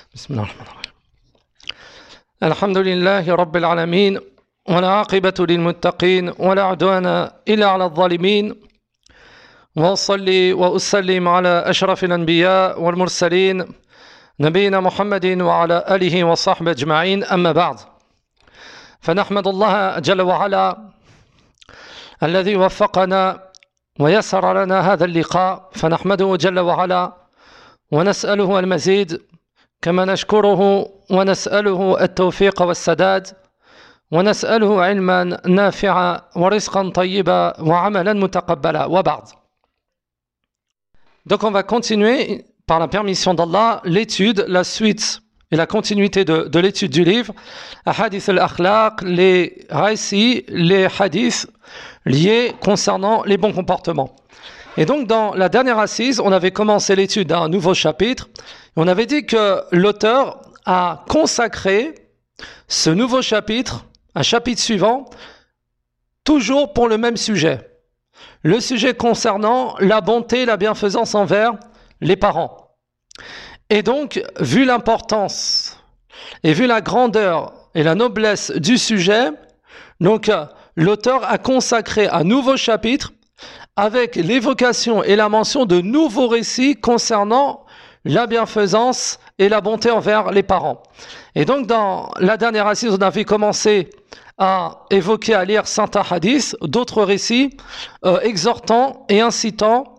بسم الله الرحمن الرحيم. الحمد لله رب العالمين والعاقبة للمتقين ولا عدوان إلا على الظالمين وأصلي وأسلم على أشرف الأنبياء والمرسلين نبينا محمد وعلى آله وصحبه أجمعين. أما بعد، فنحمد الله جل وعلا الذي وفقنا ويسر لنا هذا اللقاء، فنحمده جل وعلا ونسأله المزيد، كما نشكره ونسأله التوفيق والسداد، ونسأله علما نافعا ورزقا طيبا وعملا متقبلا. وبعد. Donc on va continuer, par la permission d'Allah, l'étude, la suite et la continuité de l'étude du livre Hadith al-Akhlaq, les récits, les hadiths liés concernant les bons comportements. Et donc dans la dernière assise, on avait commencé l'étude d'un nouveau chapitre. On avait dit que l'auteur a consacré ce nouveau chapitre, un chapitre suivant, toujours pour le même sujet. Le sujet concernant la bonté, la bienfaisance envers les parents. Et donc, vu l'importance et vu la grandeur et la noblesse du sujet, donc l'auteur a consacré un nouveau chapitre avec l'évocation et la mention de nouveaux récits concernant la bienfaisance et la bonté envers les parents. Et donc dans la dernière assise, on avait commencé à évoquer, à lire certains hadiths, d'autres récits exhortant et incitant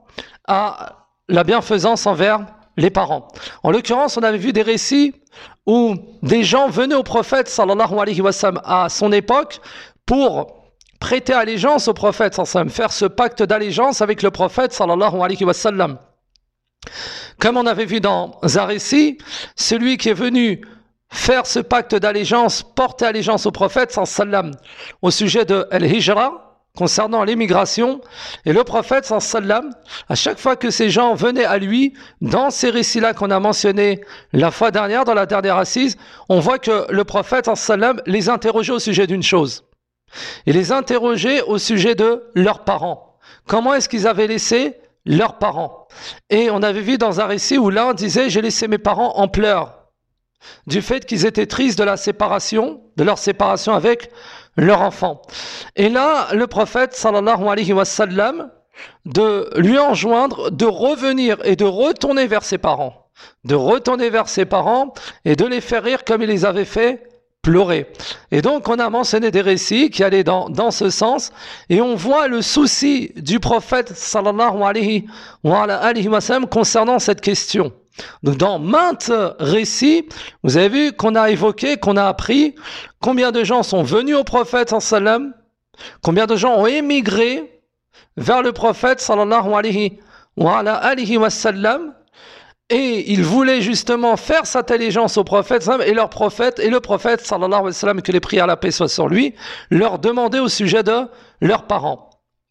à la bienfaisance envers les parents. En l'occurrence, on avait vu des récits où des gens venaient au prophète sallallahu alayhi wa sallam à son époque pour prêter allégeance au prophète sallallahu alayhi wa sallam, faire ce pacte d'allégeance avec le prophète sallallahu alayhi wa sallam. Comme on avait vu dans un récit, celui qui est venu faire ce pacte d'allégeance, porter allégeance au prophète sallallahu alayhi wa sallam au sujet de Al-Hijra, concernant l'immigration, et le prophète sallallahu alayhi wa sallam, à chaque fois que ces gens venaient à lui, dans ces récits-là qu'on a mentionnés la fois dernière, dans la dernière assise, on voit que le prophète sallallahu alayhi wa sallam les interrogeait au sujet d'une chose. Il les interrogeait au sujet de leurs parents. Comment est-ce qu'ils avaient laissé leurs parents? Et on avait vu dans un récit où l'un disait « J'ai laissé mes parents en pleurs » du fait qu'ils étaient tristes de la séparation, de leur séparation avec leur enfant. Et là, le prophète sallallahu alayhi wa sallam de lui enjoindre de revenir et de retourner vers ses parents, de retourner vers ses parents et de les faire rire comme il les avait fait pleurer. Et donc on a mentionné des récits qui allaient dans ce sens, et on voit le souci du prophète sallallahu alayhi wa sallam concernant cette question. Donc dans maintes récits, vous avez vu qu'on a évoqué, qu'on a appris combien de gens sont venus au prophète sallallahu alayhi wa sallam, combien de gens ont émigré vers le prophète sallallahu alayhi wa sallam, et ils voulaient justement faire cette allégeance au prophète et le prophète sallallahu alayhi wa sallam, que les prières à la paix soient sur lui, leur demandait au sujet de leurs parents.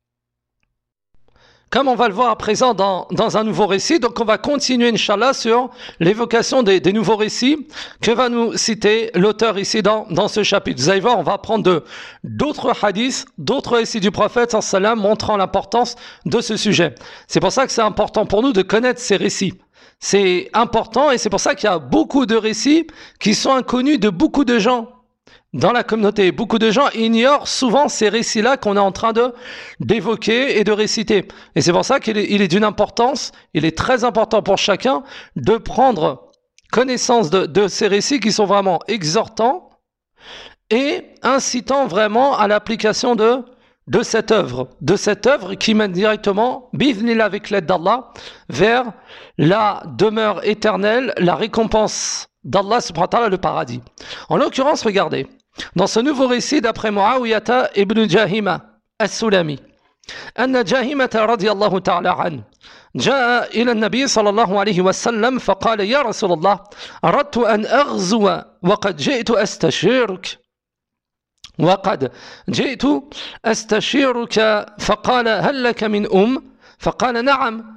Comme on va le voir à présent dans un nouveau récit, donc on va continuer, Inch'Allah, sur l'évocation des nouveaux récits que va nous citer l'auteur ici dans ce chapitre. Vous allez voir, on va apprendre d'autres hadiths, d'autres récits du prophète, sallallahu alayhi wa sallam, montrant l'importance de ce sujet. C'est pour ça que c'est important pour nous de connaître ces récits. C'est important, et c'est pour ça qu'il y a beaucoup de récits qui sont inconnus de beaucoup de gens dans la communauté. Beaucoup de gens ignorent souvent ces récits-là qu'on est en train d'évoquer et de réciter. Et c'est pour ça qu'il est d'une importance, il est très important pour chacun de prendre connaissance de ces récits qui sont vraiment exhortants et incitant vraiment à l'application de cette œuvre qui mène directement, bi'idhnillah, avec l'aide d'Allah, vers la demeure éternelle, la récompense d'Allah subhanahu wa ta'ala, le paradis. En l'occurrence, regardez, dans ce nouveau récit d'après Muawiyata ibn Jahima as-Sulami, أن جاهمة رضي الله تعالى عنه جاء إلى النبي صلى الله عليه وسلم فقال يا رسول الله أردت أن أغزو وقد جئت أستشيرك فقال هل لك من فقال نعم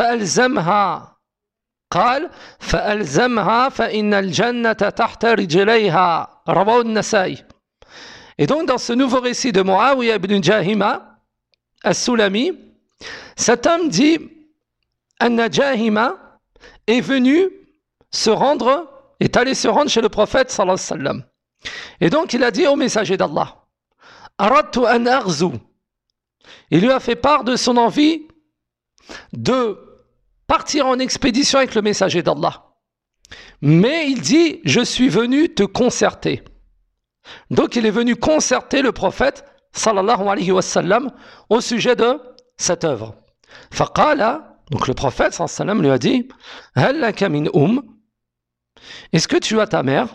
فألزمها فإن الجنة تحت رجليها رواه النسائي. Et donc dans ce nouveau récit de Muawiya ibn Jahima as-Sulami, cet homme dit Anna Jahima est venu se rendre est allé se rendre chez le prophète sallallahu alayhi wa sallam. Et donc il a dit au messager d'Allah, Aradtu an aghzu. Il lui a fait part de son envie de partir en expédition avec le messager d'Allah. Mais il dit, je suis venu te concerter. Donc il est venu concerter le prophète sallallahu alayhi wa sallam au sujet de cette œuvre. Faqala, donc le prophète sallallahu alayhi wa sallam lui a dit, Hal laka min est-ce que tu as ta mère?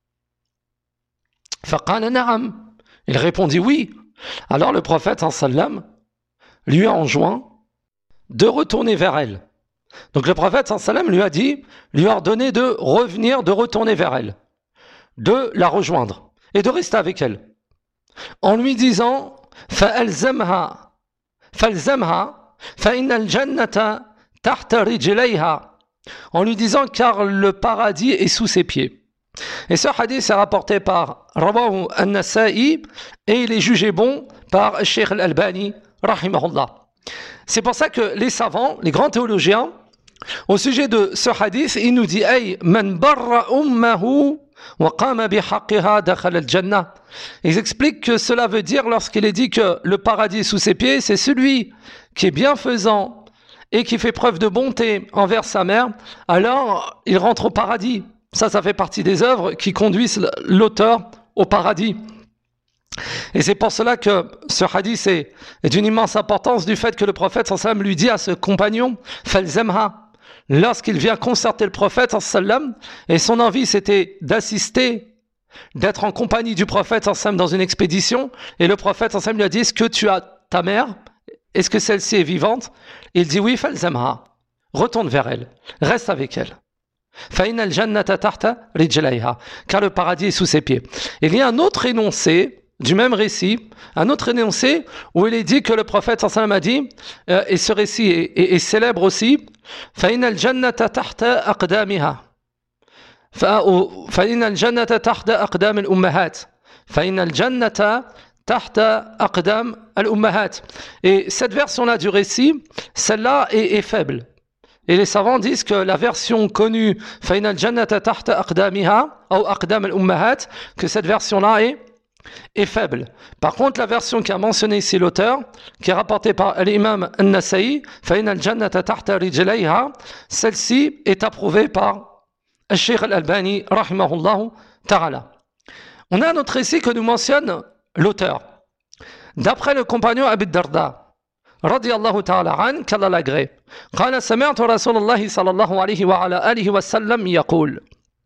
Faqala na'am. Il répondit oui. Alors le prophète sallallahu alayhi wa sallam lui a enjoint de retourner vers elle. Donc le prophète sallallahu alayhi wa sallam lui a dit, lui a ordonné de revenir, de retourner vers elle, de la rejoindre et de rester avec elle. En lui disant, فَأَلْزَمْهَا فَإِنَّ الْجَنَّةَ تَحْتَ رِجْلَيْهَا. En lui disant, car le paradis est sous ses pieds. Et ce hadith est rapporté par Rawahu an-Nasa'i et il est jugé bon par Cheikh al-Albani, rahimahullah. C'est pour ça que les savants, les grands théologiens, au sujet de ce hadith, ils nous disent Ay, man barra ummahu wa qama bihaqqiha dakhala al-jannah. Ils expliquent que cela veut dire, lorsqu'il est dit que le paradis est sous ses pieds, c'est celui qui est bienfaisant et qui fait preuve de bonté envers sa mère, alors il rentre au paradis. Ça fait partie des œuvres qui conduisent l'auteur au paradis. Et c'est pour cela que ce hadith est d'une immense importance du fait que le prophète sallallahu alayhi wa sallam lui dit à ce compagnon, Falzamha, lorsqu'il vient concerter le prophète sallallahu alayhi wa sallam, et son envie c'était d'assister, d'être en compagnie du prophète sallallahu alayhi wa sallam dans une expédition, et le prophète sallallahu alayhi wa sallam lui a dit, est-ce que tu as ta mère? Est-ce que celle-ci est vivante? Il dit oui, Falzamha, retourne vers elle, reste avec elle. فَإِنَّ الْجَنَّةَ تَحْتَ رِجْلَيْهَا, car le paradis est sous ses pieds. Il y a un autre énoncé du même récit, un autre énoncé où il est dit que le prophète sallallahu alayhi wa sallam a dit, et ce récit est célèbre aussi, فَإِنَّ الْجَنَّةَ تَحْتَ أَقْدَامِهَا فَإِنَّ الْجَنَّةَ تَحْتَ أَقْدَامِ الْأُمَّهَاتِ فَإِنَّ الْجَنَّةَ تَحْتَ أَقْدَامِ الْأُمَّهَاتِ. Et cette version-là du récit, celle-là est faible. Et les savants disent que la version connue, فَإِنَّ الْجَنَّةَ تَحْتَ أَقْدَامِهَا أو أقدام الأمهات, que cette version-là est faible. Par contre, la version qui a mentionné ici l'auteur, qui est rapportée par l'imam An-Nasa'i, فَإِنَّ الْجَنَّةَ تَحْتَ رِجْلَيْهَا, celle-ci est approuvée par Cheikh al-Albani, rahimahullah ta'ala. On a un autre récit que nous mentionne l'auteur. D'après le compagnon Abi Darda, رضي الله تعالى عنه qu'Allah l'agrée, قال سمعت رسول الله صلى الله عليه وعلى آله وسلم يقول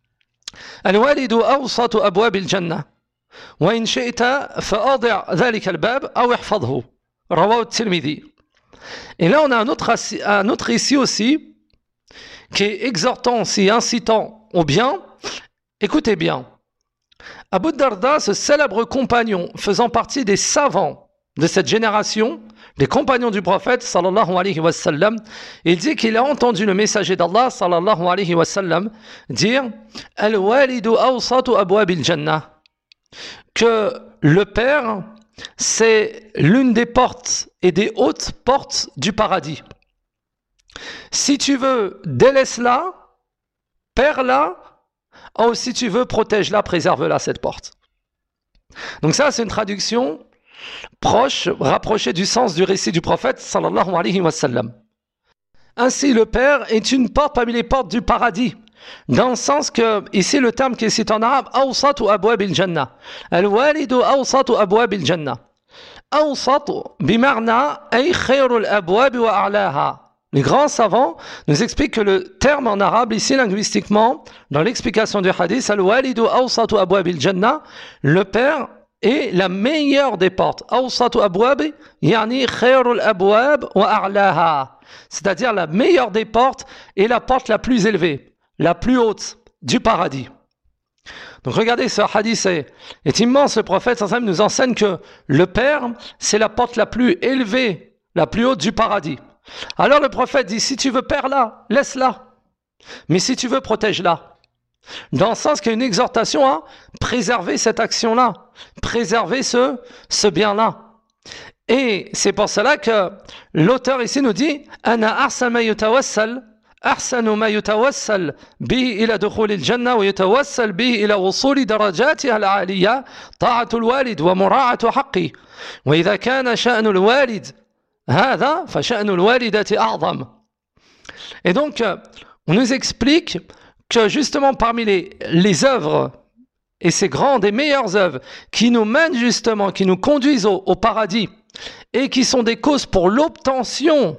الوالد أوسط أبواب الجنة وإن شئت فأضع ذلك الباب أو احفظه رواه الترمذي. Et là on a un autre récit aussi qui est exhortant aussi, incitant au bien. Écoutez bien, Abu Darda, ce célèbre compagnon faisant partie des savants de cette génération, les compagnons du prophète sallallahu alayhi wa sallam, il dit qu'il a entendu le messager d'Allah sallallahu alayhi wa sallam dire Al-walidu awsatu abwabil jannah, que le père c'est l'une des portes et des hautes portes du paradis. Si tu veux, délaisse-la, perds-la, ou si tu veux, protège-la, préserve-la, cette porte. Donc ça, c'est une traduction proche, rapproché du sens du récit du prophète sallallahu alayhi wa sallam. Ainsi, le père est une porte parmi les portes du paradis, dans le sens que, ici, le terme qui est cité en arabe, awsatu abwabil jannah. Al-walidu awsatu abwabil jannah. Awsatu bimarna ay khayrul abwab wa a'laha. Les grands savants nous expliquent que le terme en arabe, ici, linguistiquement, dans l'explication du hadith, al-walidu awsatu abwabil jannah, le père et la meilleure des portes. Awsatu abwab, yani khayrul abwab wa a'laha. C'est-à-dire la meilleure des portes et la porte la plus élevée, la plus haute du paradis. Donc regardez, ce hadith est immense. Le prophète sallallahu alayhi wa sallam nous enseigne que le père, c'est la porte la plus élevée, la plus haute du paradis. Alors le prophète dit, si tu veux, perds-la, laisse-la. Mais si tu veux, protège-la. Dans le sens qu'il y a une exhortation à préserver cette action-là, préserver ce bien-là. Et c'est pour cela que l'auteur ici nous dit Ana ahsan ma yutawassal أحسن ما يتوسل به إلى دخول الجنة ويتوسل به إلى وصول درجاتها العالية طاعة الوالد ومراعاة حقه وإذا كان شأن الوالد هذا فشأن الوالدة أعظم. Et donc, on nous explique que justement parmi les œuvres, et ces grandes et meilleures œuvres qui nous mènent justement, qui nous conduisent au paradis et qui sont des causes pour l'obtention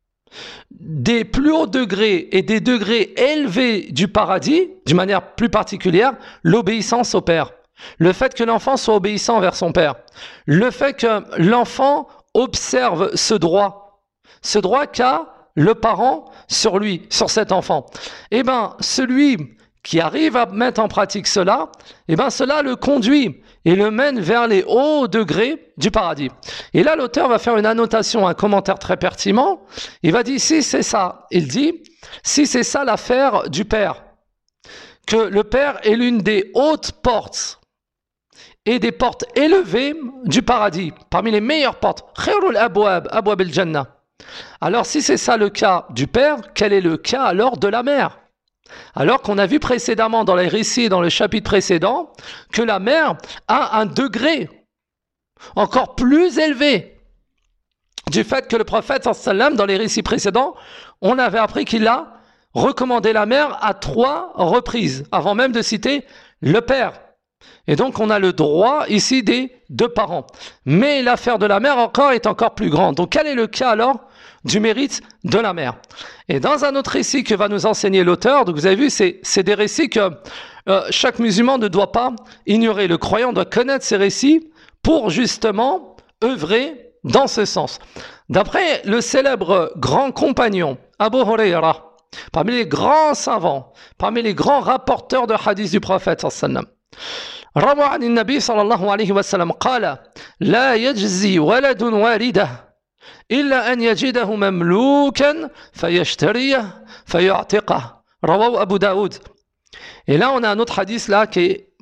des plus hauts degrés et des degrés élevés du paradis, d'une manière plus particulière, l'obéissance au père. Le fait que l'enfant soit obéissant envers son père. Le fait que l'enfant observe ce droit qu'a le parent sur lui, sur cet enfant. Eh bien, celui qui arrive à mettre en pratique cela, eh bien, cela le conduit et le mène vers les hauts degrés du paradis. Et là, l'auteur va faire une annotation, un commentaire très pertinent. Il va dire, si c'est ça, il dit, si c'est ça l'affaire du père, que le père est l'une des hautes portes et des portes élevées du paradis, parmi les meilleures portes, khairul abwab, abwab al-jannah. Alors, si c'est ça le cas du père, quel est le cas alors de la mère? Alors qu'on a vu précédemment dans les récits, dans le chapitre précédent, que la mère a un degré encore plus élevé du fait que le prophète, dans les récits précédents, on avait appris qu'il a recommandé la mère à 3 reprises, avant même de citer le père. Et donc on a le droit ici des 2 parents. Mais l'affaire de la mère encore est encore plus grande. Donc quel est le cas alors du mérite de la mère? Et dans un autre récit que va nous enseigner l'auteur, donc vous avez vu, c'est des récits que chaque musulman ne doit pas ignorer. Le croyant doit connaître ces récits pour justement œuvrer dans ce sens. D'après le célèbre grand compagnon Abu Huraira, parmi les grands savants, parmi les grands rapporteurs de hadith du prophète sallallahu روى عن النبي صلى الله عليه وسلم قال لا يجزي ولد والده إلا أن يجده مملوكا فيشتريه فيعتقه رواه أبو داود. Et là on a un autre hadith là qui est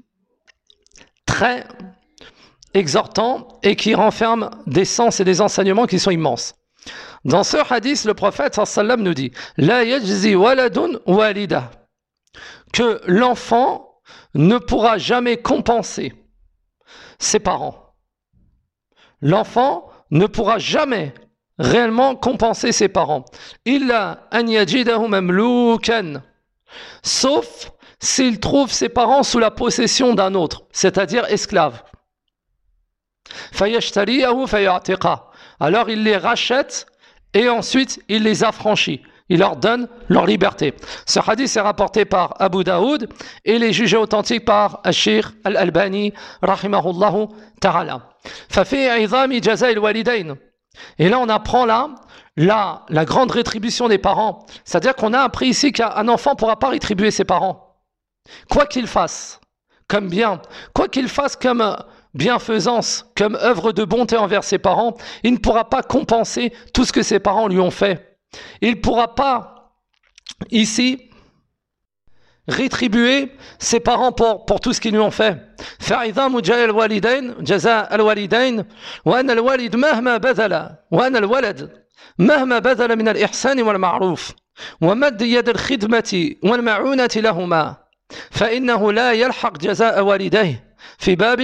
très exhortant et qui renferme des sens et des enseignements qui sont immenses. Dans ce hadith, le prophète sallam nous dit لا يجزي ولد والده, que l'enfant ne pourra jamais compenser ses parents. L'enfant ne pourra jamais réellement compenser ses parents. Illa an yajidahu mamlukan, sauf s'il trouve ses parents sous la possession d'un autre, c'est-à-dire esclave. Fayashtariyahu fayatiqa, alors il les rachète et ensuite il les affranchit. Il leur donne leur liberté. Ce hadith est rapporté par Abu Daoud et il est jugé authentique par Al-Sheikh Al-Albani, rahimahullahu ta'ala. Fafi aizami jaza al-walidain. Et là, on apprend la grande rétribution des parents. C'est-à-dire qu'on a appris ici qu'un enfant ne pourra pas rétribuer ses parents. Quoi qu'il fasse comme bien, quoi qu'il fasse comme bienfaisance, comme œuvre de bonté envers ses parents, il ne pourra pas compenser tout ce que ses parents lui ont fait. Il ne pourra pas, ici, rétribuer ses parents pour tout ce qu'ils lui ont fait. فعظام جزاء الوالدين وأن الوالد مهما بذل وأن الولد مهما بذل من الإحسان والمعروف ومد يد الخدمة والمعونة لهما فإنه لا يلحق جزاء والديه في باب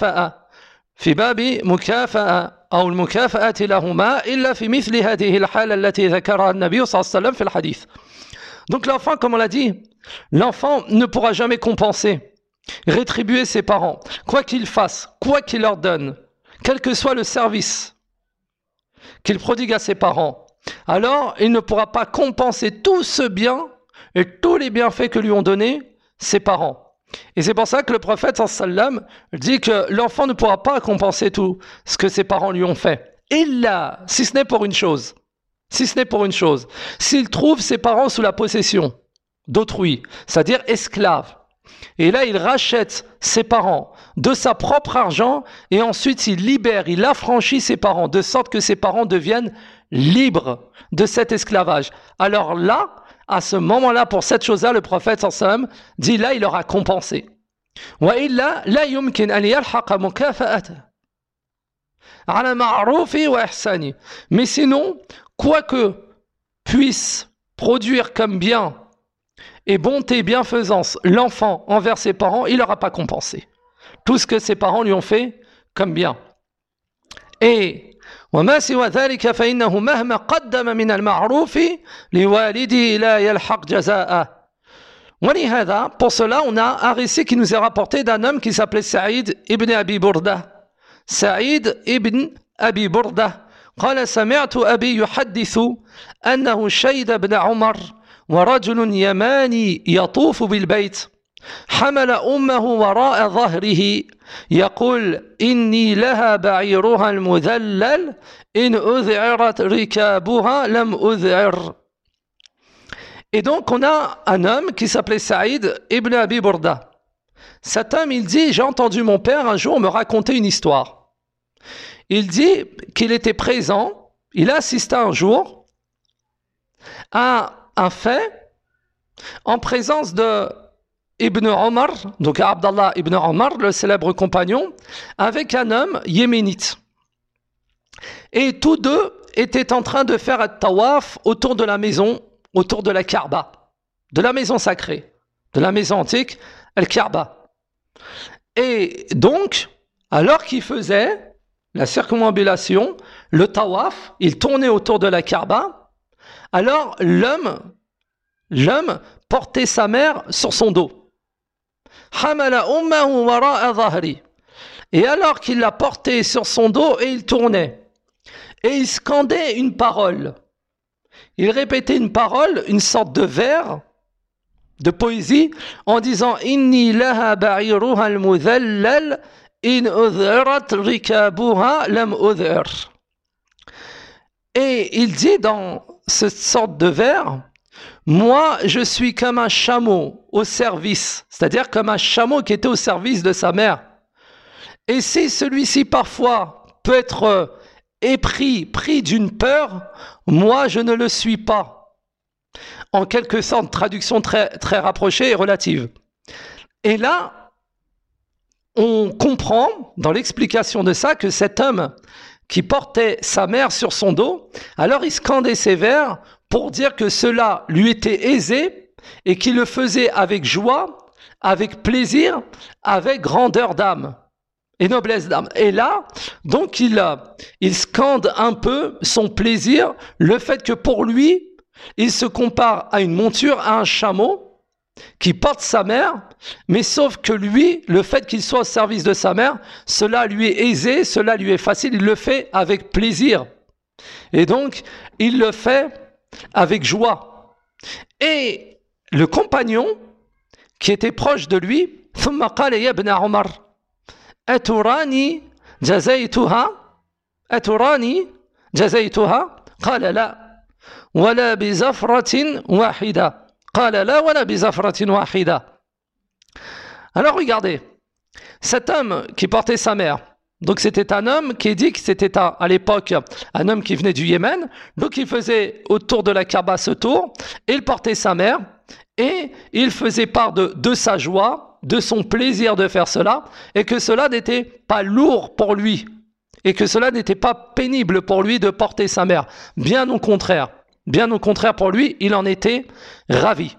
مكافأة أو المكافأة لهما إلا في مثل هذه الحالة التي ذكرها النبي صلى الله عليه وسلم في الحديث. Donc l'enfant, comme on l'a dit, l'enfant ne pourra jamais compenser, rétribuer ses parents, quoi qu'il fasse, quoi qu'il leur donne, quel que soit le service qu'il prodigue à ses parents. Alors, il ne pourra pas compenser tout ce bien et tous les bienfaits que lui ont donnés ses parents. Et c'est pour ça que le prophète sallam dit que l'enfant ne pourra pas compenser tout ce que ses parents lui ont fait. Illa, si ce n'est pour une chose, s'il trouve ses parents sous la possession d'autrui, c'est-à-dire esclaves, et là il rachète ses parents de sa propre argent et ensuite il libère, il affranchit ses parents de sorte que ses parents deviennent libres de cet esclavage. Alors là, à ce moment-là, pour cette chose-là, le prophète sallam dit là, il aura compensé. Wa illa la yumkin an yalhaqa mukafa'ata ala ma'rufi wa ihsani. Mais sinon, quoi que puisse produire comme bien et bonté, bienfaisance l'enfant envers ses parents, il n'aura pas compensé tout ce que ses parents lui ont fait comme bien. Et وما سوى ذلك فإنه مهما قدم من المعروف لوالده لا يلحق جزاءه. ولهذا, pour cela, on a un récit qui nous est rapporté d'un homme qui s'appelait Saïd ibn Abi Burda. Saïd ibn Abi Burda قال سمعت أبي يحدث أنه شهد ابن عمر ورجل يماني يطوف بالبيت حمل أمه وراء ظهره يقول إني لها بعيرها المذلل إن أذعرت ركابها لم أذعر. Et donc on a un homme qui s'appelait Saïd ibn Abi Burda. Cet homme, il dit, j'ai entendu mon père un jour me raconter une histoire. Il dit qu'il était présent, il a assisté un jour à un fait en présence de Ibn Omar, donc Abdallah ibn Omar, le célèbre compagnon, avec un homme yéménite. Et tous deux étaient en train de faire un tawaf autour de la maison, autour de la Kaaba, de la maison sacrée, de la maison antique, Al-Kaaba. Et donc, alors qu'ils faisaient la circumambulation, le tawaf, ils tournaient autour de la Kaaba, alors l'homme portait sa mère sur son dos. Et alors qu'il la portait sur son dos et il tournait, et il scandait une parole. Il répétait une parole, une sorte de vers, de poésie, en disant « Inni laha ba'iruha al-mudhallal in udhirat rikabuha lam udhir » Et il dit dans cette sorte de vers « Moi, je suis comme un chameau au service, c'est-à-dire comme un chameau qui était au service de sa mère. Et si celui-ci parfois peut être pris d'une peur, moi je ne le suis pas. » En quelque sorte, traduction très, très rapprochée et relative. Et là, on comprend dans l'explication de ça que cet homme qui portait sa mère sur son dos, alors il scandait ses vers pour dire que cela lui était aisé et qu'il le faisait avec joie, avec plaisir, avec grandeur d'âme et noblesse d'âme. Et là, donc il scande un peu son plaisir, le fait que pour lui, il se compare à une monture, à un chameau qui porte sa mère, mais sauf que lui, le fait qu'il soit au service de sa mère, cela lui est aisé, cela lui est facile, il le fait avec plaisir. Et donc, il le fait avec joie. Et le compagnon qui était proche de lui, ثم قال يا ابن عمر أتراني جزيتها قال لا ولا بزفرة واحدة قال لا ولا بزفرة واحدة. Alors regardez, cet homme qui portait sa mère, donc c'était un homme qui dit que c'était à l'époque un homme qui venait du Yémen, donc il faisait autour de la Kaaba ce tour, et il portait sa mère, et il faisait part de sa joie, de son plaisir de faire cela, et que cela n'était pas lourd pour lui, et que cela n'était pas pénible pour lui de porter sa mère. Bien au contraire pour lui, il en était ravi.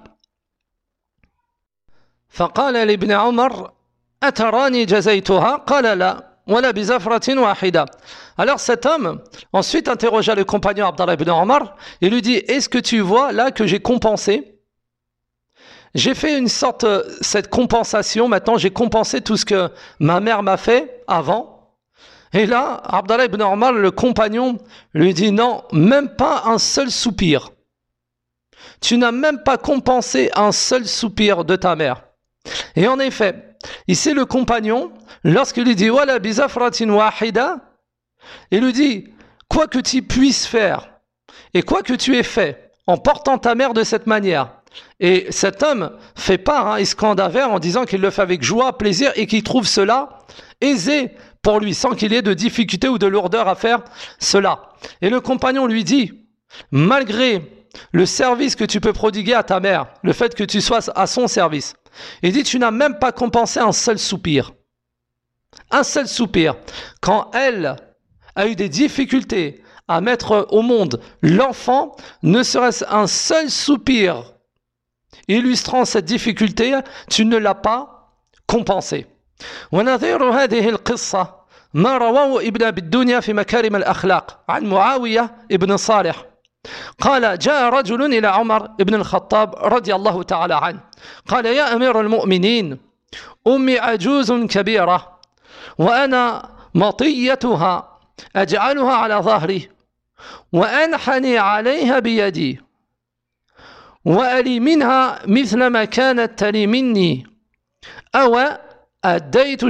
فقال لابن عمر أتراني جزيتها قال لا ولا بزفرة واحدة. Alors cet homme ensuite interrogea le compagnon Abdallah ibn Omar et lui dit: est-ce que tu vois là que j'ai compensé? J'ai fait une sorte, cette compensation, maintenant j'ai compensé tout ce que ma mère m'a fait avant. Et là, Abdallah ibn Omar, le compagnon, lui dit: non, même pas un seul soupir. Tu n'as même pas compensé un seul soupir de ta mère. Et en effet, ici le compagnon, lorsqu'il lui dit Wala bizafratin wahida, il lui dit: quoi que tu puisses faire et quoi que tu aies fait en portant ta mère de cette manière. Et cet homme fait part, il scande un vers en disant qu'il le fait avec joie, plaisir et qu'il trouve cela aisé pour lui, sans qu'il ait de difficulté ou de lourdeur à faire cela. Et le compagnon lui dit: malgré le service que tu peux prodiguer à ta mère, le fait que tu sois à son service, il dit: tu n'as même pas compensé un seul soupir. Un seul soupir. Quand elle a eu des difficultés à mettre au monde l'enfant, ne serait-ce un seul soupir illustrant cette difficulté, tu ne l'as pas compensé. ونظير هذه القصة ما رواه ابن أبي الدنيا في مكارم الأخلاق عن معاوية ابن صالح قال جاء رجل إلى عمر ابن الخطاب رضي الله تعالى عنه قال يا أمير المؤمنين أمي عجوز كبيرة وأنا مطيتها أجعلها على ظهري وأنحني عليها بيدي وألي منها مثل ما كانت تلي مني أو أديت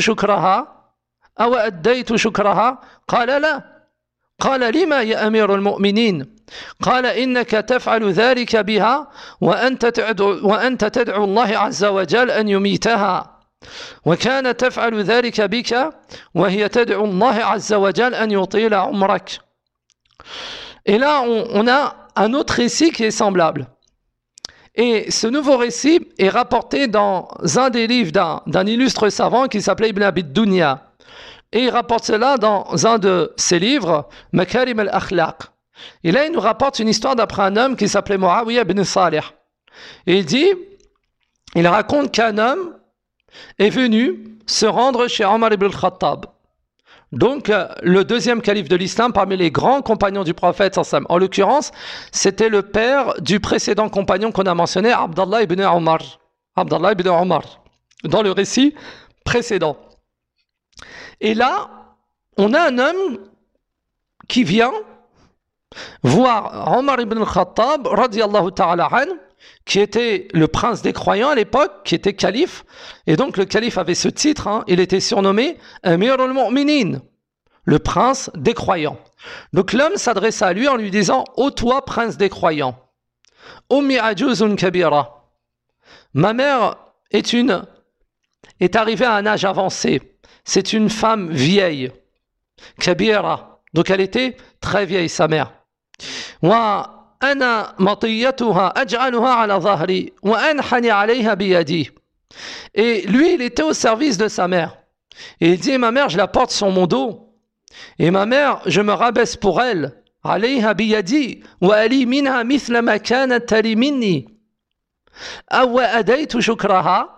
شكرها قال لا قال لما يا أمير المؤمنين قال إنك تفعل ذلك بها وأنت تدعو الله عز وجل أن يميتها وكان تفعل ذلك بك وهي تدعو الله عز وجل أن يطيل عمرك. Et là, on a un autre récit qui est semblable. Et ce nouveau récit est rapporté dans un des livres d'un illustre savant qui s'appelait Ibn Abi Dunya. Et il rapporte cela dans un de ses livres, Makarim al-Akhlaq. Et là, il nous rapporte une histoire d'après un homme qui s'appelait Muawiyah ibn Salih. Et il raconte qu'un homme est venu se rendre chez Omar ibn al-Khattab. Donc, le deuxième calife de l'islam parmi les grands compagnons du prophète. En l'occurrence, c'était le père du précédent compagnon qu'on a mentionné, Abdallah ibn Omar. Dans le récit précédent. Et là, on a un homme qui vient voir Omar ibn al-Khattab, radiyallahu ta'ala an, qui était le prince des croyants à l'époque, qui était calife. Et donc le calife avait ce titre, il était surnommé Amir al-Mu'minin, le prince des croyants. Donc l'homme s'adresse à lui en lui disant « Ô toi, prince des croyants, Ummi ajuzun kabira, ma mère est arrivée à un âge avancé. C'est une femme vieille, kabira, donc elle était très vieille, sa mère. Wa ana matiyatuha aj'aluha ala dhahri wa anhani alayha biyadi. Et lui, il était au service de sa mère. Et il dit, ma mère, je la porte sur mon dos. Et ma mère, je me rabaisse pour elle. Alayha biyadi wa ali minha mithla ma kanat tali minni. Aw adaytu shukraha.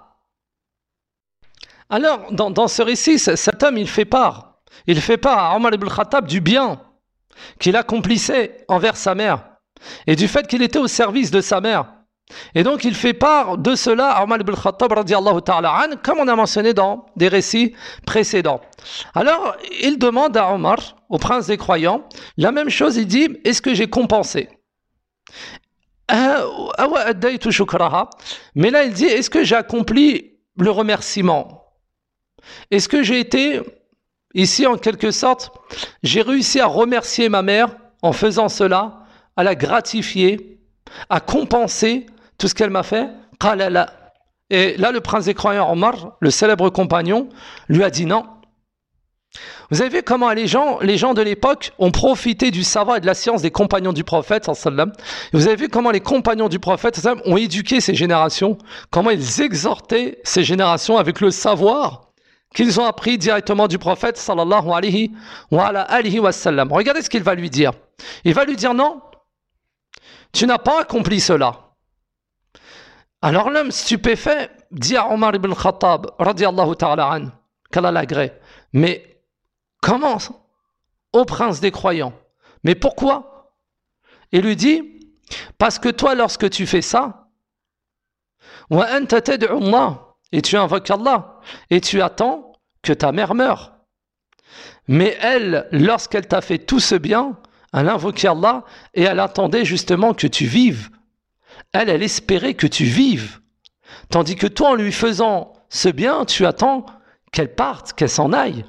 Alors, dans ce récit, cet homme, il fait part à Omar ibn al-Khattab du bien qu'il accomplissait envers sa mère et du fait qu'il était au service de sa mère. Et donc, il fait part de cela à Omar ibn al-Khattab, radiyallahu ta'ala an, comme on a mentionné dans des récits précédents. Alors, il demande à Omar, au prince des croyants, la même chose, il dit, est-ce que j'ai compensé? Mais là, il dit, est-ce que j'ai accompli le remerciement? Est-ce que j'ai été, ici en quelque sorte, j'ai réussi à remercier ma mère en faisant cela, à la gratifier, à compenser tout ce qu'elle m'a fait? Et là, le prince des croyants Omar, le célèbre compagnon, lui a dit non. Vous avez vu comment les gens de l'époque ont profité du savoir et de la science des compagnons du prophète. Vous avez vu comment les compagnons du prophète ont éduqué ces générations, comment ils exhortaient ces générations avec le savoir qu'ils ont appris directement du prophète sallallahu alayhi wa sallam. Regardez ce qu'il va lui dire. Il va lui dire non, tu n'as pas accompli cela. Alors l'homme stupéfait dit à Omar ibn al-Khattab, radiyallahu ta'ala an, qu'Allah l'agrée, mais comment, ô prince des croyants, mais pourquoi? Il lui dit, parce que toi lorsque tu fais ça, wa anta tad'u Allah, et tu invoques Allah, et tu attends que ta mère meure. Mais elle, lorsqu'elle t'a fait tout ce bien, elle invoquait Allah et elle attendait justement que tu vives. Elle espérait que tu vives. Tandis que toi, en lui faisant ce bien, tu attends qu'elle parte, qu'elle s'en aille.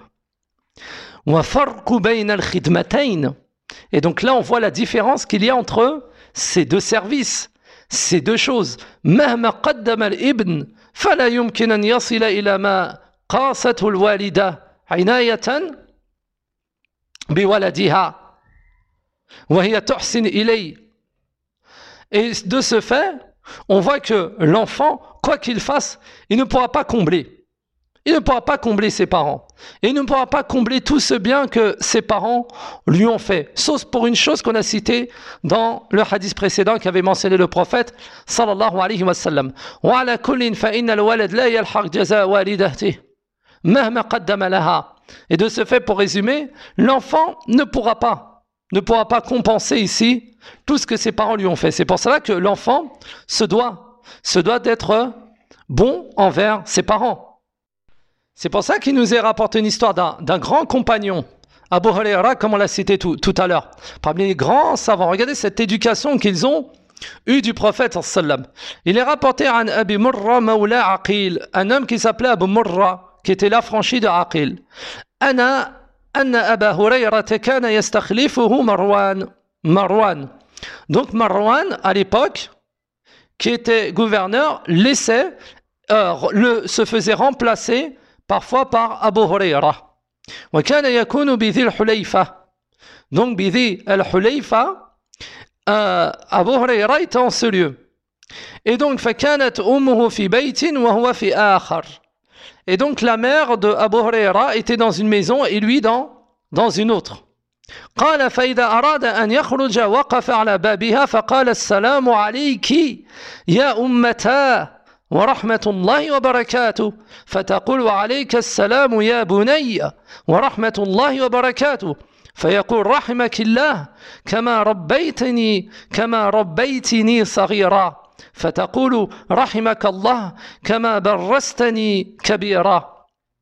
Et donc là, on voit la différence qu'il y a entre ces deux services, ces deux choses. مهما قدم الابن فلا يمكن أن يصل إلى ما قاسته الوالدة عناية بولدها وهي تحسن إليه. Et de ce fait, on voit que l'enfant, quoi qu'il fasse, il ne pourra pas combler. il ne pourra pas combler ses parents. Et il ne pourra pas combler tout ce bien que ses parents lui ont fait. Sauf pour une chose qu'on a citée dans le hadith précédent qu'avait mentionné le prophète sallallahu alayhi wa sallam. Wa ala kullin fa inna al-walad la yalhaq jaza walidatihi mahma qaddama laha. Et de ce fait, pour résumer, l'enfant ne pourra pas compenser ici tout ce que ses parents lui ont fait. C'est pour cela que l'enfant se doit d'être bon envers ses parents. C'est pour ça qu'il nous est rapporté une histoire d'un grand compagnon, Abu Huraira, comme on l'a cité tout à l'heure. Parmi les grands savants, regardez cette éducation qu'ils ont eue du prophète sallam. Il est rapporté à Abi Murra Mawla Aqil, un homme qui s'appelait Abu Murra, qui était l'affranchi de Aqil. أن أبا هريرة كان يستخلفه مروان. Donc Marwan, à l'époque, qui était gouverneur, se faisait remplacer parfois par Abu Huraira. وكان يكون بذي الحليفة. Donc بذي الحليفة, Abu Huraira était en ce lieu. Et donc فكانت أمه في بيت وهو في آخر. Et donc la mère de Abu Huraira était dans une maison et lui dans une autre. قال فإذا أراد أن يخرج وقف على بابها فقال السلام عليك يا أمتا ورحمة الله وبركاته فتقول وعليك السلام يا بني ورحمة الله وبركاته فيقول رحمك الله كما ربيتني صغيرا فتقول رحمك الله كما برستني كبيرا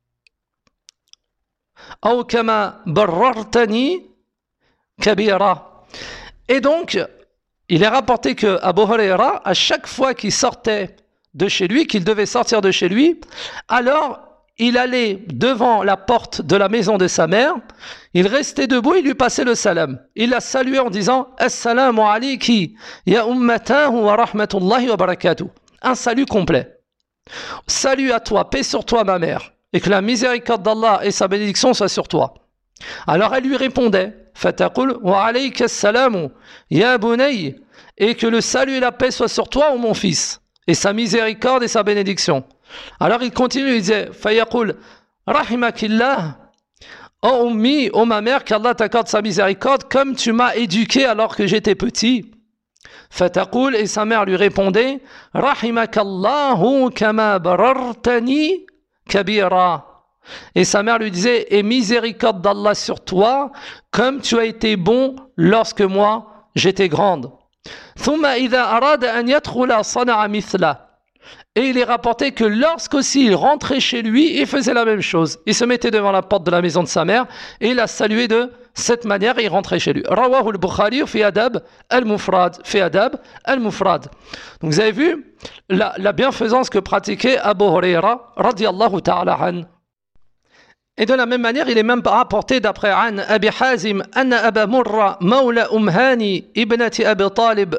أو كما بررتني كبيرا. Et donc, il est rapporté que Abu Huraira, à chaque fois qu'il sortait de chez lui, qu'il devait sortir de chez lui, alors il allait devant la porte de la maison de sa mère, il restait debout, il lui passait le salam. Il la saluait en disant « Assalamu alayki ya ummatahu wa rahmatullahi wa barakatuh » Un salut complet. « Salut à toi, paix sur toi ma mère, et que la miséricorde d'Allah et sa bénédiction soient sur toi. » Alors elle lui répondait « Fataqul wa alayka assalamu ya bunay » et que le salut et la paix soient sur toi, ô mon fils, et sa miséricorde et sa bénédiction. Alors il continue, il disait Fayaqul Rahimakillah, oh ummi, oh ma mère, qu'Allah t'accorde sa miséricorde, comme tu m'as éduqué alors que j'étais petit. Fataqul, et sa mère lui répondait Rahimakallahu kama barartani kabira. Et sa mère lui disait et miséricorde d'Allah sur toi, comme tu as été bon lorsque moi j'étais grande. Thumma idha arada an yadkhula sana'a mithla. Et il est rapporté que lorsqu'aussi il rentrait chez lui, il faisait la même chose. Il se mettait devant la porte de la maison de sa mère et il la saluait de cette manière et il rentrait chez lui. Rawahu al-Bukhari fi adab al-Mufrad. Donc vous avez vu la bienfaisance que pratiquait Abu Huraira radiyallahu ta'ala an. Et de la même manière, il est même rapporté d'après An Abi Hazim anna Aba Murra mawla Umhani ibnati Abi Talib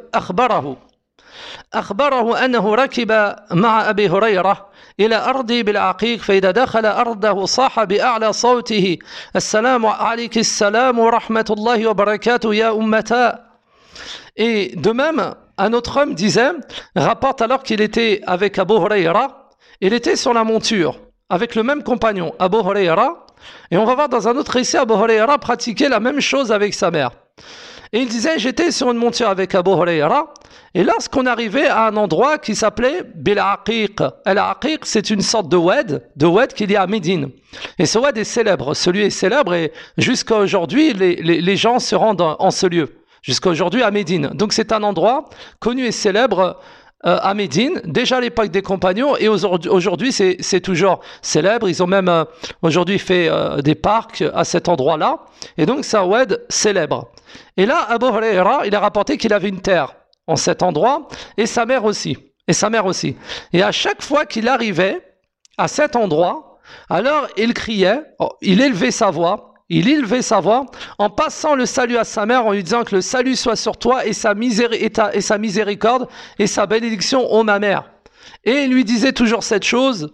أخبره أنه ركب مع أبي هريرة إلى أرضه بالعقيق فإذا دخل أرضه صاح بأعلى صوته السلام عليك السلام ورحمة الله وبركاته يا أمتا. Et de même, un autre homme disait, rapporte alors qu'il était avec Abu Huraira, il était sur la monture avec le même compagnon, Abu Huraira, et on va voir dans un autre récit, Abu Huraira pratiquait la même chose avec sa mère. Et il disait, j'étais sur une monture avec Abu Huraira, et lorsqu'on arrivait à un endroit qui s'appelait Bil Aqiq. El Aqiq, c'est une sorte de oued qu'il y a à Médine. Et ce oued est célèbre, ce lieu est célèbre, et jusqu'à aujourd'hui, les gens se rendent en ce lieu, jusqu'à aujourd'hui à Médine. Donc c'est un endroit connu et célèbre à Médine, déjà à l'époque des compagnons, et aujourd'hui c'est toujours célèbre. Ils ont même aujourd'hui fait des parcs à cet endroit-là, et donc c'est un oued célèbre. Et là, Abu Huraira, il a rapporté qu'il avait une terre en cet endroit, et sa mère aussi. Et à chaque fois qu'il arrivait à cet endroit, alors il criait, il élevait sa voix en passant le salut à sa mère, en lui disant que le salut soit sur toi et sa miséricorde et sa bénédiction, ô ma mère. Et il lui disait toujours cette chose,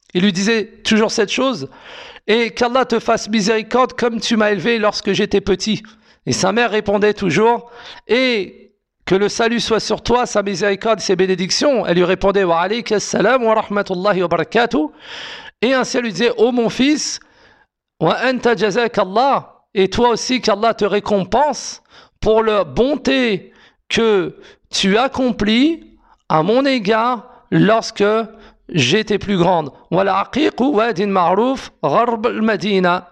et qu'Allah te fasse miséricorde comme tu m'as élevé lorsque j'étais petit. Et sa mère répondait toujours, et que le salut soit sur toi, sa miséricorde et ses bénédictions. Elle lui répondait wa alayka assalam wa rahmatullahi wa barakatuh. Et ainsi elle lui disait ô mon fils, wa anta jazakallah, et toi aussi qu'Allah te récompense pour la bonté que tu accomplis à mon égard lorsque j'étais plus grande. Wa l'aqiqu wadin ma'ruf gharb al-Madina.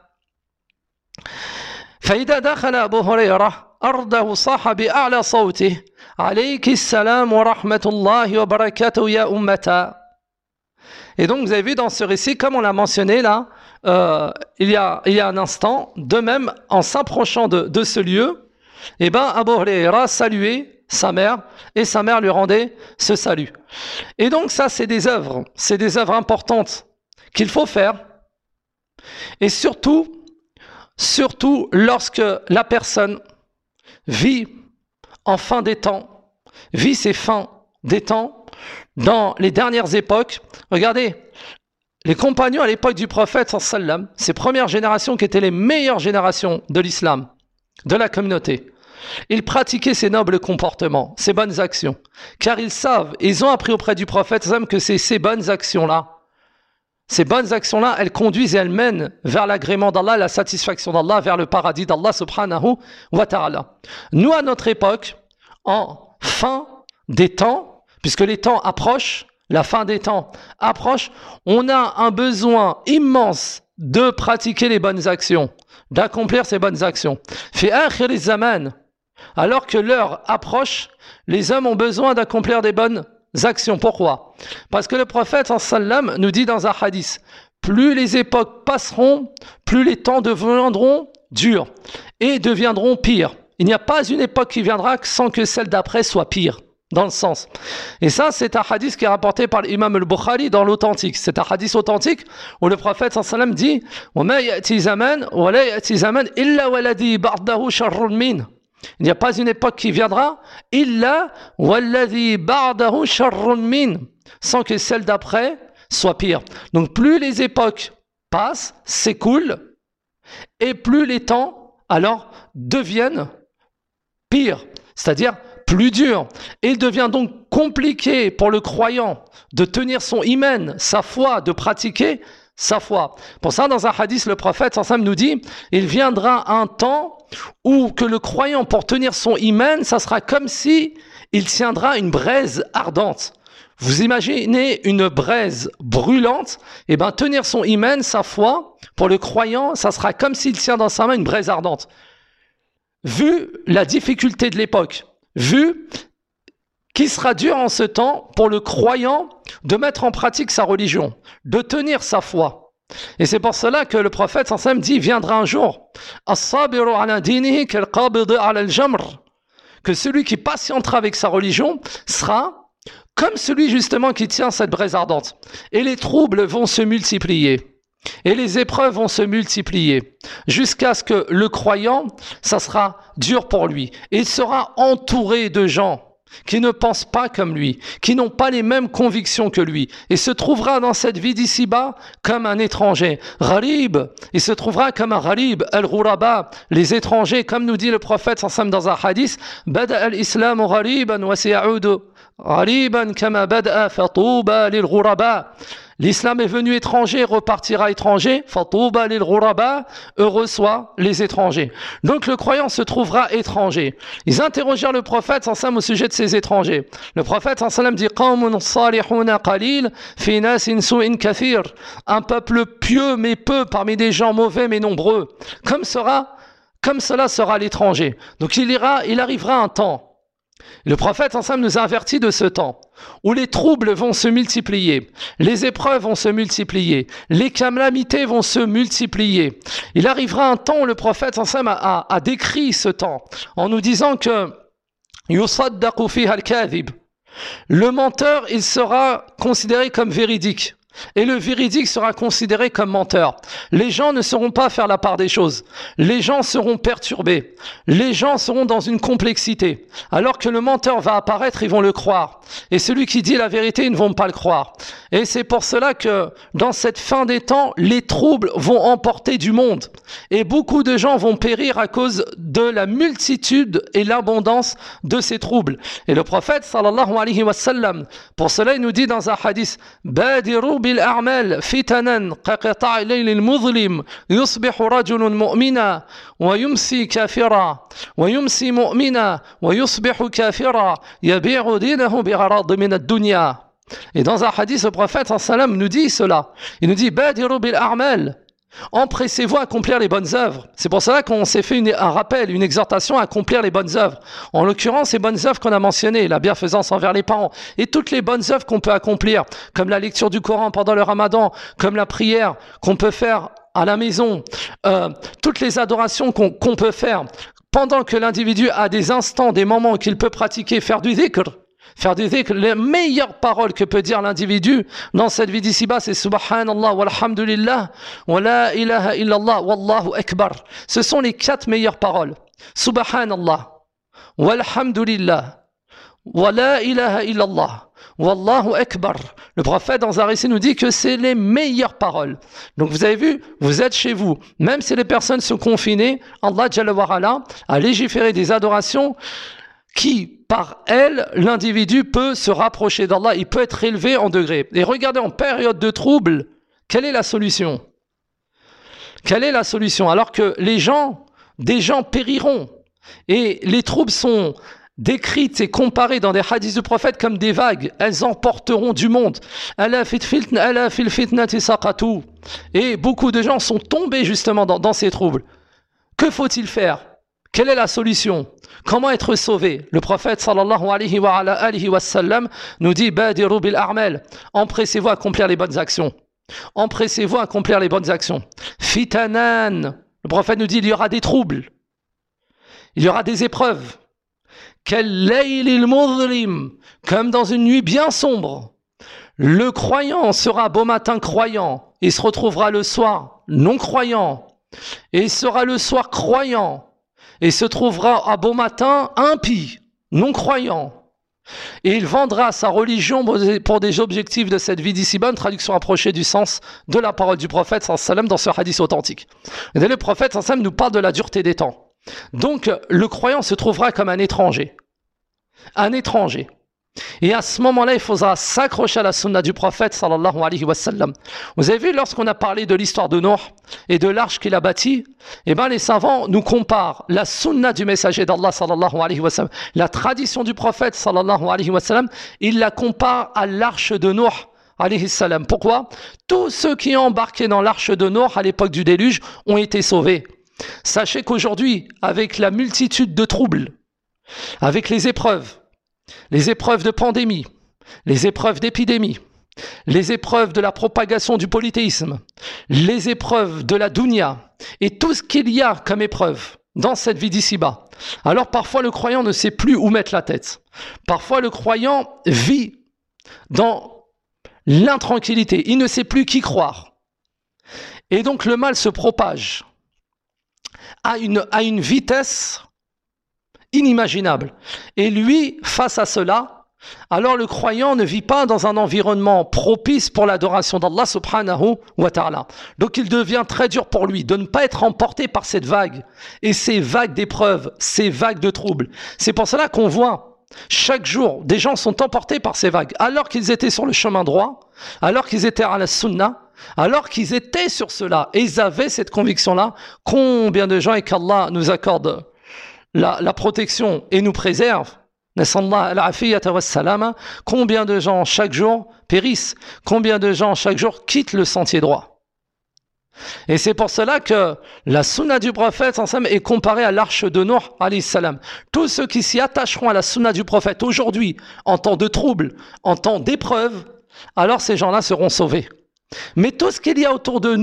فإذا دخل أبو هريرة أرضه صاح بأعلى صوته عليك السلام ورحمة الله وبركاته يا أمتا. Et donc vous avez vu dans ce récit, comme on l'a mentionné là, il y a un instant, de même en s'approchant de ce lieu, eh ben Abu Huraira saluait sa mère et sa mère lui rendait ce salut. Et donc ça c'est des œuvres importantes qu'il faut faire. Et surtout lorsque la personne vit en fin des temps, vit ses fins des temps, dans les dernières époques. Regardez, les compagnons à l'époque du prophète, sallam, ces premières générations qui étaient les meilleures générations de l'islam, de la communauté, ils pratiquaient ces nobles comportements, ces bonnes actions, car ils savent, ils ont appris auprès du prophète sallam, que c'est ces bonnes actions-là, elles conduisent et elles mènent vers l'agrément d'Allah, la satisfaction d'Allah, vers le paradis d'Allah subhanahu wa ta'ala. Nous, à notre époque, en fin des temps, puisque les temps approchent, la fin des temps approche, on a un besoin immense de pratiquer les bonnes actions, d'accomplir ces bonnes actions. Fi akhir az-zaman, alors que l'heure approche, les hommes ont besoin d'accomplir des bonnes actions. Pourquoi? Parce que le prophète sallam nous dit dans un hadith, plus les époques passeront, plus les temps deviendront durs et deviendront pires. Il n'y a pas une époque qui viendra sans que celle d'après soit pire. Dans le sens. Et ça, c'est un hadith qui est rapporté par l'imam al-Bukhari dans l'authentique. C'est un hadith authentique où le prophète sallam dit وَمَا يَأْتِي زَمَانٍ وَلَا يَأْتِي زَمَانٍ إِلَّا وَالَّذِي بَعْدَهُ شَرٌّ مِّنْهُ. Il n'y a pas une époque qui viendra إِلَّا وَالَّذِي بَعْدَهُ شَرٌّ مِّنْهُ, sans que celle d'après soit pire. Donc plus les époques passent, s'écoulent, et plus les temps alors deviennent pires, c'est-à-dire plus dur. Et il devient donc compliqué pour le croyant de tenir son iman, sa foi, de pratiquer sa foi. Pour ça, dans un hadith, le prophète sallam nous dit, il viendra un temps où que le croyant, pour tenir son iman, ça sera comme si il tiendra une braise ardente. Vous imaginez une braise brûlante, et bien tenir son iman, sa foi, pour le croyant, ça sera comme s'il tient dans sa main une braise ardente. Vu la difficulté de l'époque, vu qu'il sera dur en ce temps pour le croyant de mettre en pratique sa religion, de tenir sa foi. Et c'est pour cela que le prophète sallam dit, viendra un jour, as-sabiru ala dinihi kal-qabidi ala al-jamr, que celui qui patientera avec sa religion sera comme celui justement qui tient cette braise ardente. Et les troubles vont se multiplier. Et les épreuves vont se multiplier jusqu'à ce que le croyant, ça sera dur pour lui. Et il sera entouré de gens qui ne pensent pas comme lui, qui n'ont pas les mêmes convictions que lui, et se trouvera dans cette vie d'ici-bas comme un étranger. Gharib, il se trouvera comme un gharib, al-ghuraba, les étrangers, comme nous dit le prophète dans un hadith, bada al-islam ghariban wa sayaudu ghariban kama bada fatuba lil-ghuraba. L'islam est venu étranger, repartira étranger. Fatouba lil ghuraba, heureux soit les étrangers. Donc le croyant se trouvera étranger. Ils interrogèrent le prophète sallam au sujet de ces étrangers. Le prophète sallam dit qawmun salihuna qalil fi nasin su'in kathir. Un peuple pieux mais peu parmi des gens mauvais mais nombreux. Comme cela sera l'étranger. Donc il arrivera un temps. Le prophète sallam nous a avertis de ce temps où les troubles vont se multiplier, les épreuves vont se multiplier, les calamités vont se multiplier. Il arrivera un temps où le prophète sallam a décrit ce temps en nous disant que yusaddaqu fiha al-kadhib. Le menteur, il sera considéré comme véridique. Et le véridique sera considéré comme menteur. Les gens ne sauront pas faire la part des choses. Les gens seront perturbés. Les gens seront dans une complexité. Alors que le menteur va apparaître, ils vont le croire. Et celui qui dit la vérité, ils ne vont pas le croire. Et c'est pour cela que dans cette fin des temps, les troubles vont emporter du monde. Et beaucoup de gens vont périr à cause de la multitude et l'abondance de ces troubles. Et le prophète, sallallahu alayhi wa sallam, pour cela, il nous dit dans un hadith, Badiru بالأعمال فتنا كقطاع الليل المظلم يصبح رجل مؤمنا ويمسي كافرا ويمسي مؤمنا ويصبح كافرا يبيع دينه بغرض من الدنيا. Et dans un hadith, le prophète sallam nous dit cela. Il nous dit Badiru bil a'mal. Empressez-vous à accomplir les bonnes œuvres. C'est pour cela qu'on s'est fait un rappel, une exhortation à accomplir les bonnes œuvres. En l'occurrence, les bonnes œuvres qu'on a mentionnées, la bienfaisance envers les parents, et toutes les bonnes œuvres qu'on peut accomplir, comme la lecture du Coran pendant le Ramadan, comme la prière qu'on peut faire à la maison, toutes les adorations qu'on peut faire, pendant que l'individu a des instants, des moments qu'il peut pratiquer, faire du dhikr. Faire du dhikr, les meilleures paroles que peut dire l'individu dans cette vie d'ici-bas, c'est Subhanallah, walhamdulillah, wa la ilaha illallah, wallahu akbar. Ce sont les 4 meilleures paroles. Subhanallah, walhamdulillah, wa la ilaha illallah, wallahu akbar. Le prophète dans un récit nous dit que c'est les meilleures paroles. Donc vous avez vu, vous êtes chez vous. Même si les personnes sont confinées, Allah Jalla wa Ala a légiféré des adorations qui, par elle, l'individu peut se rapprocher d'Allah, il peut être élevé en degrés. Et regardez, en période de trouble, quelle est la solution? Quelle est la solution? Alors que des gens périront. Et les troubles sont décrites et comparées dans des hadiths du prophète comme des vagues. Elles emporteront du monde. Et beaucoup de gens sont tombés justement dans ces troubles. Que faut-il faire? Quelle est la solution? Comment être sauvé? Le prophète sallallahu alayhi wa sallam nous dit Badiru bil a'mal. Empressez-vous à accomplir les bonnes actions. Empressez-vous à accomplir les bonnes actions. Fitanan. Le prophète nous dit il y aura des troubles. Il y aura des épreuves. Quel laylil mudhlim. Comme dans une nuit bien sombre. Le croyant sera beau matin croyant. Il se retrouvera le soir non croyant. Et il sera le soir croyant. Et se trouvera à beau matin impie, non-croyant. Et il vendra sa religion pour des objectifs de cette vie d'ici-bas, une traduction approchée du sens de la parole du prophète sallam dans ce hadith authentique. Et le prophète sallam nous parle de la dureté des temps. Donc le croyant se trouvera comme un étranger. Un étranger. Et à ce moment-là, il faudra s'accrocher à la sunna du prophète sallallahu alayhi wa sallam. Vous avez vu, lorsqu'on a parlé de l'histoire de Nuh et de l'arche qu'il a bâtie, eh ben, les savants nous comparent la sunna du messager d'Allah sallallahu alayhi wa sallam, la tradition du prophète sallallahu alayhi wa sallam, ils la comparent à l'arche de Nuh alayhi salam. Pourquoi? Tous ceux qui ont embarqué dans l'arche de Nuh à l'époque du déluge ont été sauvés. Sachez qu'aujourd'hui, avec la multitude de troubles, avec les épreuves de pandémie, les épreuves d'épidémie, les épreuves de la propagation du polythéisme, les épreuves de la dunya et tout ce qu'il y a comme épreuve dans cette vie d'ici-bas. Alors parfois le croyant ne sait plus où mettre la tête. Parfois le croyant vit dans l'intranquillité. Il ne sait plus qui croire. Et donc le mal se propage à une vitesse inimaginable. Et lui, face à cela, alors le croyant ne vit pas dans un environnement propice pour l'adoration d'Allah subhanahu wa ta'ala. Donc il devient très dur pour lui de ne pas être emporté par cette vague et ces vagues d'épreuves, ces vagues de troubles. C'est pour cela qu'on voit chaque jour des gens sont emportés par ces vagues alors qu'ils étaient sur le chemin droit, alors qu'ils étaient à la sunna, alors qu'ils étaient sur cela et ils avaient cette conviction-là. Combien de gens, et qu'Allah nous accorde la protection et nous préserve, combien de gens chaque jour périssent, combien de gens chaque jour quittent le sentier droit. Et c'est pour cela que la sunna du prophète est comparée à l'arche de Nuh alayhi salam. Tous ceux qui s'y attacheront à la sunna du prophète aujourd'hui en temps de trouble, en temps d'épreuve, alors ces gens-là seront sauvés. Mais tout ce qu'il y a autour de nous,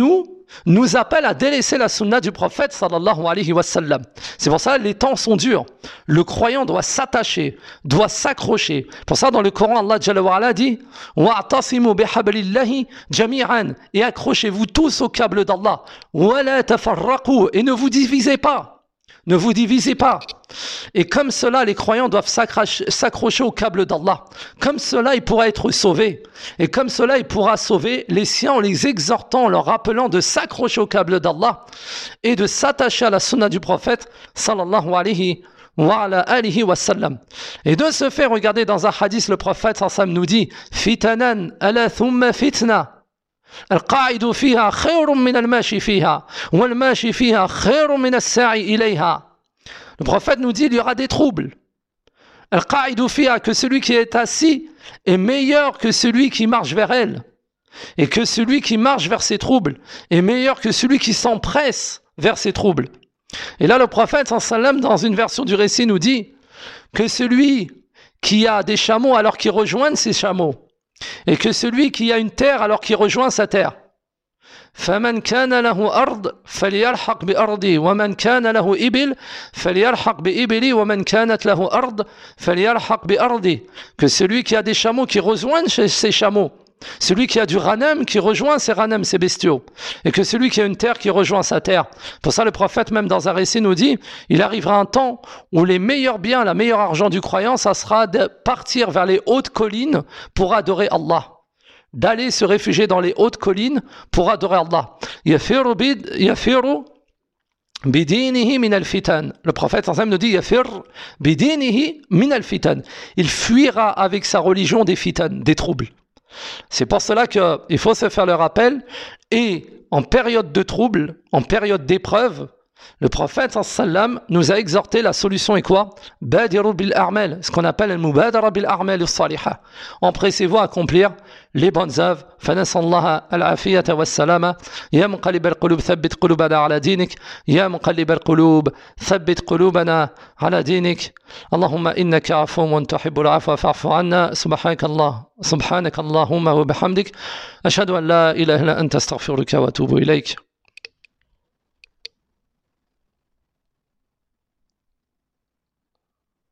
nous appelle à délaisser la sunna du prophète sallallahu alayhi wa sallam. C'est pour ça que les temps sont durs. Le croyant doit s'attacher, doit s'accrocher. Pour ça, dans le Coran, Allah Jalla wa Ala dit « Wa'tasimu bihablillahi jami'an » et accrochez-vous tous au câble d'Allah. « Wa la tafarraqu » et ne vous divisez pas. Ne vous divisez pas. Et comme cela, les croyants doivent s'accrocher au câble d'Allah. Comme cela, il pourra être sauvé. Et comme cela, il pourra sauver les siens en les exhortant, en leur rappelant de s'accrocher au câble d'Allah et de s'attacher à la sunna du prophète, sallallahu alayhi wa ala alihi wa sallam. Et de ce fait, regardez dans un hadith, le prophète sallallahu alayhi wa sallam nous dit « Fitanan ala thumma fitna » القاعد فيها خير من الماشي فيها والماشي فيها خير من الساعي إليها. Le prophète nous dit il y aura des troubles. القاعد فيها, que celui qui est assis est meilleur que celui qui marche vers elle, et que celui qui marche vers ces troubles est meilleur que celui qui s'empresse vers ces troubles. Et là le prophète sallam dans une version du récit nous dit que celui qui a des chameaux alors qu'il rejoigne ses chameaux, et que celui qui a une terre alors qu'il rejoint sa terre. فَمَنْ كَانَ لَهُ أَرْض فَلْيَلْحَقْ بِأَرْضِهِ وَمَنْ كَانَ لَهُ إِبِلْ فَلْيَلْحَقْ بِإِبِلِهِ وَمَنْ كَانَتْ لَهُ أَرْض فَلْيَلْحَقْ بِأَرْضِهِ. Que celui qui a des chameaux qui rejoignent ses chameaux, celui qui a du ranam qui rejoint ses ranam, ses bestiaux, et que celui qui a une terre qui rejoint sa terre. Pour ça le prophète même dans un récit nous dit il arrivera un temps où les meilleurs biens, la meilleure argent du croyant, ça sera de partir vers les hautes collines pour adorer Allah, d'aller se réfugier dans les hautes collines pour adorer Allah. Yafiru bidinihi min al-fitan. Le prophète sallallahu nous dit yafir bidinihi min al-fitan. Il fuira avec sa religion des fitan, des troubles. C'est pour cela qu'il faut se faire le rappel, et en période de trouble, en période d'épreuve, le prophète sallam nous a exhorté, la solution est quoi? Badiru bil a'mal, ce qu'on appelle le mubadara bil a'mal as-salihah. Empressez-vous à accomplir les bonnes œuvres. Fanasallaha al-afiyata was-salama. Ya muqallib al-qulub thabbit qulubana ala dinik. Ya muqallib al-qulub thabbit qulubana ala dinik. Allahumma innaka afuwun tuhibbul afwa fa'fu anna. Subhanaka Allahumma wa bihamdik. Ashhadu an la ilaha illa anta astaghfiruka wa atubu ilayk.